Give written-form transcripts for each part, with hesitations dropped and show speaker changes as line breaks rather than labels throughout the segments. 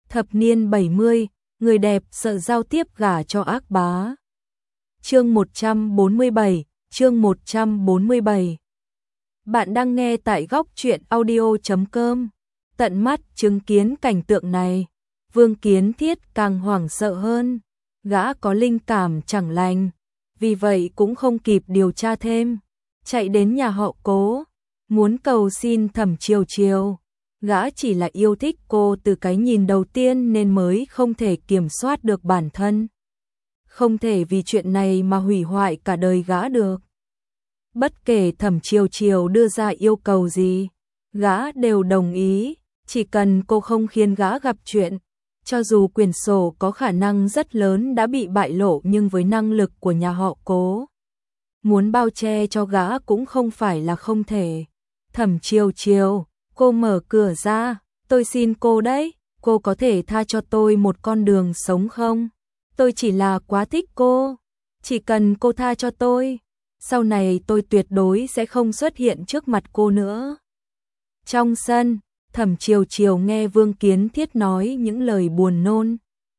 Thập niên 70, người đẹp sợ giao tiếp gả cho ác bá. Chương 147, chương 147. Bạn đang nghe tại góc truyện audio.com. Tận mắt chứng kiến cảnh tượng này, Vương Kiến Thiết càng hoảng sợ hơn. Gã có linh cảm chẳng lành, vì vậy cũng không kịp điều tra thêm, chạy đến nhà họ Cố, muốn cầu xin Thẩm Chiều Chiều. Gã chỉ là yêu thích cô từ cái nhìn đầu tiên nên mới không thể kiểm soát được bản thân. Không thể vì chuyện này mà hủy hoại cả đời gã được. Bất kể Thẩm Chiều Chiều đưa ra yêu cầu gì, gã đều đồng ý, chỉ cần cô không khiến gã gặp chuyện. Cho dù quyển sổ có khả năng rất lớn đã bị bại lộ, nhưng với năng lực của nhà họ Cố, muốn bao che cho gã cũng không phải là không thể. Thẩm Chiều Chiều, cô mở cửa ra, tôi xin cô đấy, cô có thể tha cho tôi một con đường sống không? Tôi chỉ là quá thích cô, chỉ cần cô tha cho tôi, sau này tôi tuyệt đối sẽ không xuất hiện trước mặt cô nữa. Trong sân, Thẩm Chiều Chiều nghe Vương Kiến Thiết nói những lời buồn nôn.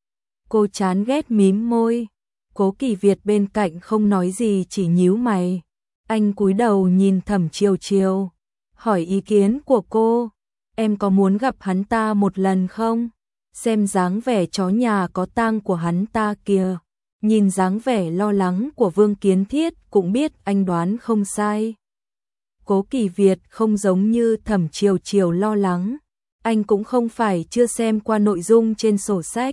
Cô chán ghét mím môi. Cố Kỳ Việt bên cạnh không nói gì, chỉ nhíu mày. Anh cúi đầu nhìn Thẩm Chiều Chiều, hỏi ý kiến của cô. Em có muốn gặp hắn ta một lần không? Xem dáng vẻ chó nhà có tang của hắn ta kìa. Nhìn dáng vẻ lo lắng của Vương Kiến Thiết cũng biết anh đoán không sai. Cố Kỳ Việt không giống như Thẩm Chiều Chiều lo lắng. Anh cũng không phải chưa xem qua nội dung trên sổ sách.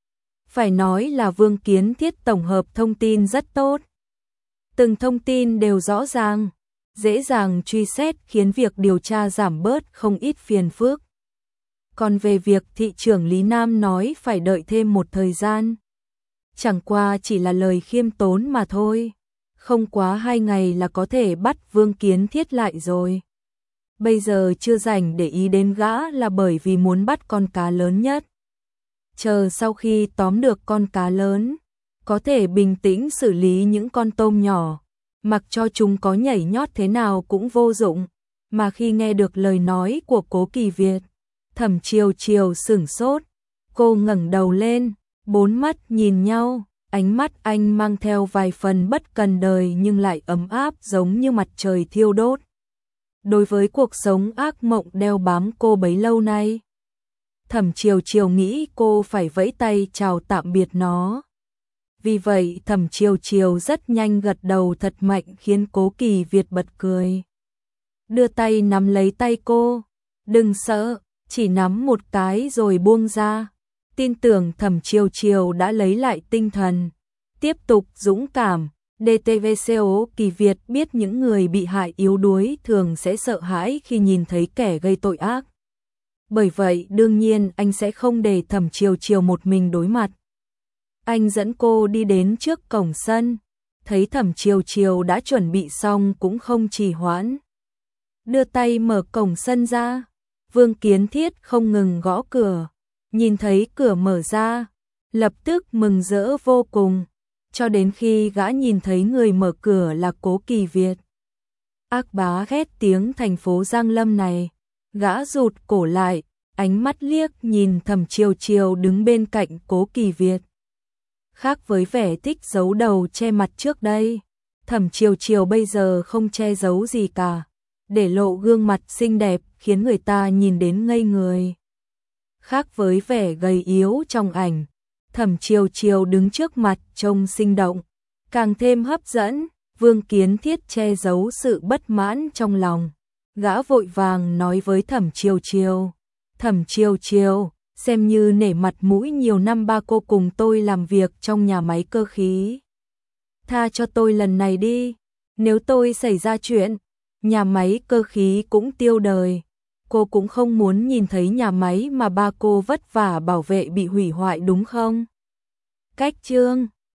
Phải nói là Vương Kiến Thiết tổng hợp thông tin rất tốt. Từng thông tin đều rõ ràng, dễ dàng truy xét, khiến việc điều tra giảm bớt không ít phiền phức. Còn về việc thị trưởng Lý Nam nói phải đợi thêm một thời gian, chẳng qua chỉ là lời khiêm tốn mà thôi. Không quá 2 ngày là có thể bắt Vương Kiến Thiết lại rồi. Bây giờ chưa rảnh để ý đến gã là bởi vì muốn bắt con cá lớn nhất. Chờ sau khi tóm được con cá lớn, có thể bình tĩnh xử lý những con tôm nhỏ. Mặc cho chúng có nhảy nhót thế nào cũng vô dụng. Mà khi nghe được lời nói của Cố Kỳ Việt, Thẩm Chiều Chiều sửng sốt. Cô ngẩng đầu lên, 4 mắt nhìn nhau. Ánh mắt anh mang theo vài phần bất cần đời nhưng lại ấm áp giống như mặt trời thiêu đốt. Đối với cuộc sống ác mộng đeo bám cô bấy lâu nay, Thẩm Chiều Chiều nghĩ cô phải vẫy tay chào tạm biệt nó. Vì vậy Thẩm Chiều Chiều rất nhanh gật đầu thật mạnh, khiến Cố Kỳ Việt bật cười. Đưa tay nắm lấy tay cô. Đừng sợ, chỉ nắm một cái rồi buông ra. Tin tưởng Thẩm Chiều Chiều đã lấy lại tinh thần, tiếp tục dũng cảm. DTVCO Kỳ Việt biết những người bị hại yếu đuối thường sẽ sợ hãi khi nhìn thấy kẻ gây tội ác. Bởi vậy đương nhiên anh sẽ không để Thẩm Chiều Chiều một mình đối mặt. Anh dẫn cô đi đến trước cổng sân, thấy Thẩm Chiều Chiều đã chuẩn bị xong cũng không trì hoãn. Đưa tay mở cổng sân ra, Vương Kiến Thiết không ngừng gõ cửa. Nhìn thấy cửa mở ra, lập tức mừng rỡ vô cùng, cho đến khi gã nhìn thấy người mở cửa là Cố Kỳ Việt. Ác bá ghét tiếng thành phố Giang Lâm này, gã rụt cổ lại, ánh mắt liếc nhìn Thẩm Chiều Chiều đứng bên cạnh Cố Kỳ Việt. Khác với vẻ thích giấu đầu che mặt trước đây, Thẩm Chiều Chiều bây giờ không che giấu gì cả, để lộ gương mặt xinh đẹp khiến người ta nhìn đến ngây người. Khác với vẻ gầy yếu trong ảnh, Thẩm Chiều Chiều đứng trước mặt trông sinh động, càng thêm hấp dẫn. Vương Kiến Thiết che giấu sự bất mãn trong lòng, gã vội vàng nói với Thẩm Chiều Chiều. Thẩm Chiều Chiều, xem như nể mặt mũi nhiều năm ba cô cùng tôi làm việc trong nhà máy cơ khí. Tha cho tôi lần này đi, nếu tôi xảy ra chuyện, nhà máy cơ khí cũng tiêu đời. Cô cũng không muốn nhìn thấy nhà máy mà ba cô vất vả bảo vệ bị hủy hoại đúng không? Cách chương